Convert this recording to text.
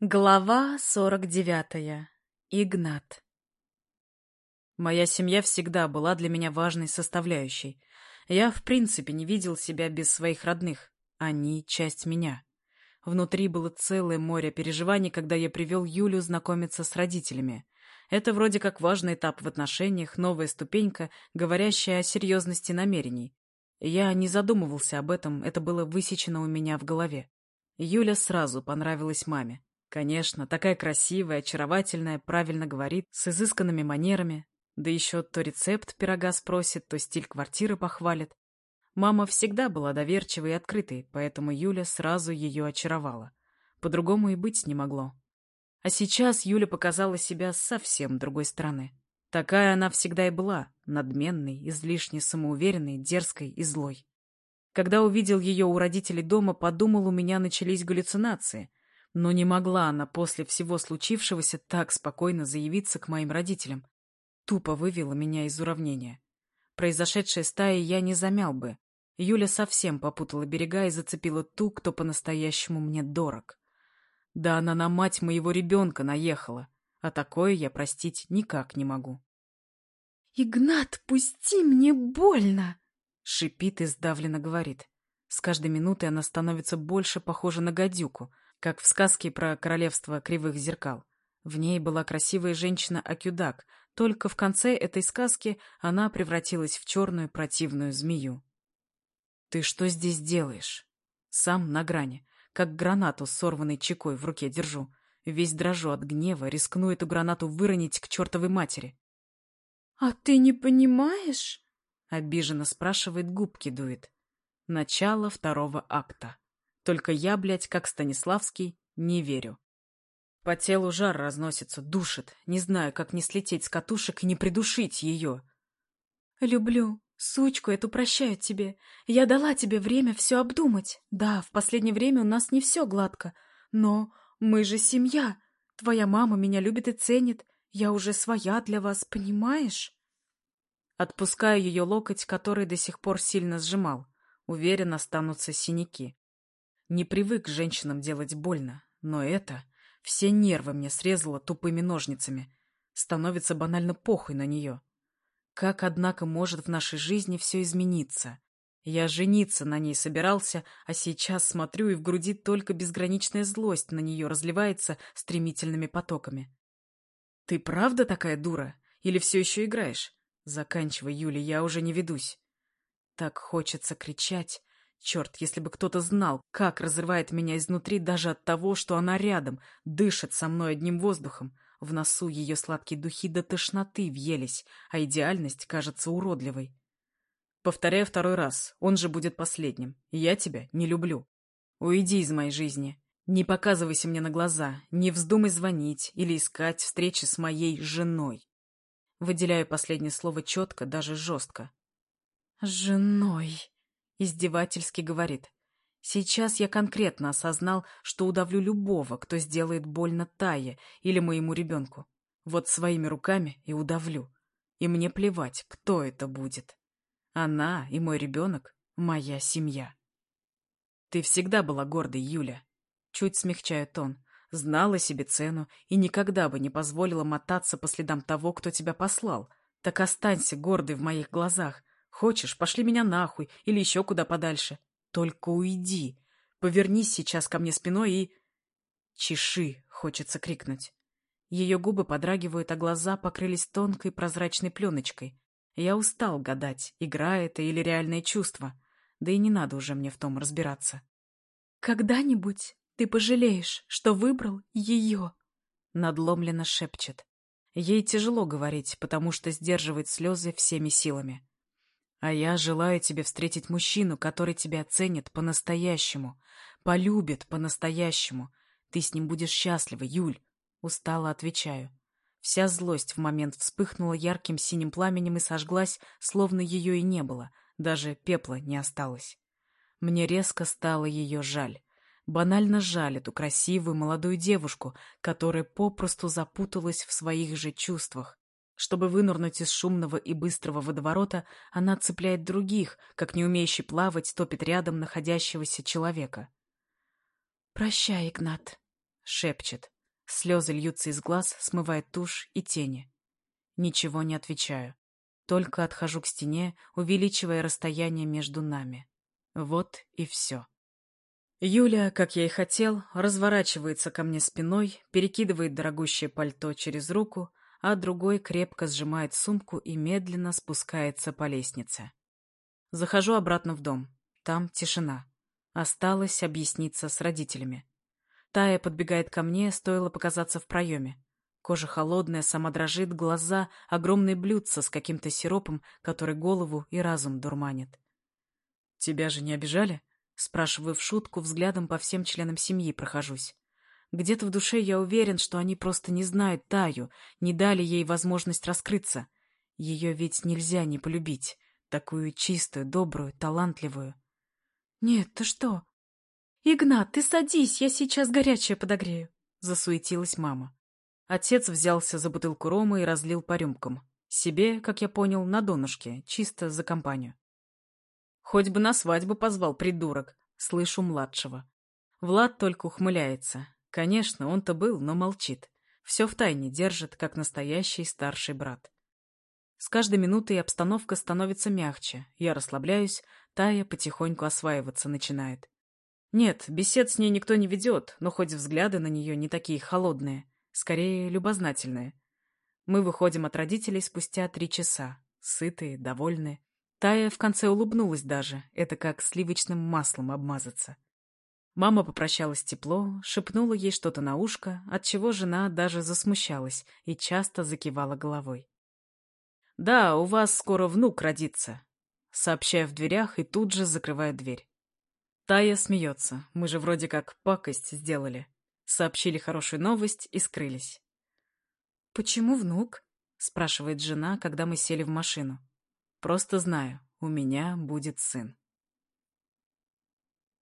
Глава 49. Игнат. Моя семья всегда была для меня важной составляющей. Я, в принципе, не видел себя без своих родных. Они — часть меня. Внутри было целое море переживаний, когда я привел Юлю знакомиться с родителями. Это вроде как важный этап в отношениях, новая ступенька, говорящая о серьезности намерений. Я не задумывался об этом, это было высечено у меня в голове. Юля сразу понравилась маме. Конечно, такая красивая, очаровательная, правильно говорит, с изысканными манерами. Да еще то рецепт пирога спросит, то стиль квартиры похвалит. Мама всегда была доверчивой и открытой, поэтому Юля сразу ее очаровала. По-другому и быть не могло. А сейчас Юля показала себя с совсем другой стороны. Такая она всегда и была, надменной, излишне самоуверенной, дерзкой и злой. Когда увидел ее у родителей дома, подумал, у меня начались галлюцинации. Но не могла она после всего случившегося так спокойно заявиться к моим родителям. Тупо вывела меня из уравнения. Произошедшее с Таей я не замял бы. Юля совсем попутала берега и зацепила ту, кто по-настоящему мне дорог. Да она на мать моего ребенка наехала, а такое я простить никак не могу. «Игнат, пусти, мне больно!» — шипит и сдавленно говорит. С каждой минутой она становится больше похожа на гадюку, как в сказке про королевство кривых зеркал. В ней была красивая женщина-акюдак, только в конце этой сказки она превратилась в черную противную змею. «Ты что здесь делаешь?» Сам на грани, как гранату с сорванной чекой в руке держу. Весь дрожу от гнева, рискну эту гранату выронить к чертовой матери. «А ты не понимаешь?» Обиженно спрашивает, губки дует. Начало второго акта. Только я, блядь, как Станиславский, не верю. По телу жар разносится, душит. Не знаю, как не слететь с катушек и не придушить ее. «Люблю. Сучку эту прощаю тебе. Я дала тебе время все обдумать. Да, в последнее время у нас не все гладко. Но мы же семья. Твоя мама меня любит и ценит. Я уже своя для вас, понимаешь?» Отпускаю ее локоть, который до сих пор сильно сжимал. Уверен, останутся синяки. Не привык женщинам делать больно, но это... Все нервы мне срезало тупыми ножницами. Становится банально похуй на нее. Как, однако, может в нашей жизни все измениться? Я жениться на ней собирался, а сейчас смотрю, и в груди только безграничная злость на нее разливается стремительными потоками. «Ты правда такая дура? Или все еще играешь? Заканчивай, Юля, я уже не ведусь». Так хочется кричать. Черт, если бы кто-то знал, как разрывает меня изнутри даже от того, что она рядом, дышит со мной одним воздухом. В носу ее сладкие духи до тошноты въелись, а идеальность кажется уродливой. Повторяю второй раз, он же будет последним. Я тебя не люблю. Уйди из моей жизни. Не показывайся мне на глаза, не вздумай звонить или искать встречи с моей женой. Выделяю последнее слово четко, даже жестко. «Женой!» — издевательски говорит. Сейчас я конкретно осознал, что удавлю любого, кто сделает больно Тае или моему ребенку. Вот своими руками и удавлю. И мне плевать, кто это будет. Она и мой ребенок — моя семья. Ты всегда была гордой, Юля. Чуть смягчаю тон. Знала себе цену и никогда бы не позволила мотаться по следам того, кто тебя послал. Так останься гордой в моих глазах. Хочешь, пошли меня нахуй или еще куда подальше. Только уйди. Повернись сейчас ко мне спиной и... «Чеши!» — хочется крикнуть. Ее губы подрагивают, а глаза покрылись тонкой прозрачной пленочкой. Я устал гадать, игра это или реальное чувство. Да и не надо уже мне в том разбираться. «Когда-нибудь ты пожалеешь, что выбрал ее!» Надломленно шепчет. Ей тяжело говорить, потому что сдерживает слезы всеми силами. А я желаю тебе встретить мужчину, который тебя оценит по-настоящему, полюбит по-настоящему. Ты с ним будешь счастлива, Юль. Устало отвечаю. Вся злость в момент вспыхнула ярким синим пламенем и сожглась, словно ее и не было, даже пепла не осталось. Мне резко стало ее жаль. Банально жаль эту красивую молодую девушку, которая попросту запуталась в своих же чувствах. Чтобы вынырнуть из шумного и быстрого водоворота, она цепляет других, как не умеющий плавать, топит рядом находящегося человека. «Прощай, Игнат». шепчет. Слезы льются из глаз, смывая тушь и тени. Ничего не отвечаю. Только отхожу к стене, увеличивая расстояние между нами. Вот и все. Юля, как я и хотел, разворачивается ко мне спиной, перекидывает дорогущее пальто через руку, а другой крепко сжимает сумку и медленно спускается по лестнице. Захожу обратно в дом. Там тишина. Осталось объясниться с родителями. Тая подбегает ко мне, стоило показаться в проеме. Кожа холодная, сама дрожит, глаза — огромные блюдца с каким-то сиропом, который голову и разум дурманит. «Тебя же не обижали?» Спрашиваю в шутку, взглядом по всем членам семьи прохожусь. Где-то в душе я уверен, что они просто не знают Таю, не дали ей возможность раскрыться. Ее ведь нельзя не полюбить. Такую чистую, добрую, талантливую. «Нет, ты что? Игнат, ты садись, я сейчас горячее подогрею», — засуетилась мама. Отец взялся за бутылку рома и разлил по рюмкам. Себе, как я понял, на донышке, чисто за компанию. «Хоть бы на свадьбу позвал, придурок», — слышу младшего. Влад только ухмыляется. Конечно, он-то был, но молчит. Все втайне держит, как настоящий старший брат. С каждой минутой обстановка становится мягче. Я расслабляюсь, Тая потихоньку осваиваться начинает. Нет, бесед с ней никто не ведет, но хоть взгляды на нее не такие холодные, скорее любознательные. Мы выходим от родителей спустя 3 часа, сытые, довольные. Тая в конце улыбнулась даже, это как сливочным маслом обмазаться. Мама попрощалась тепло, шепнула ей что-то на ушко, отчего жена даже засмущалась и часто закивала головой. «Да, у вас скоро внук родится», — сообщаю в дверях и тут же закрываю дверь. Тая смеется, мы же вроде как пакость сделали. Сообщили хорошую новость и скрылись. «Почему внук?» — спрашивает жена, когда мы сели в машину. «Просто знаю, у меня будет сын».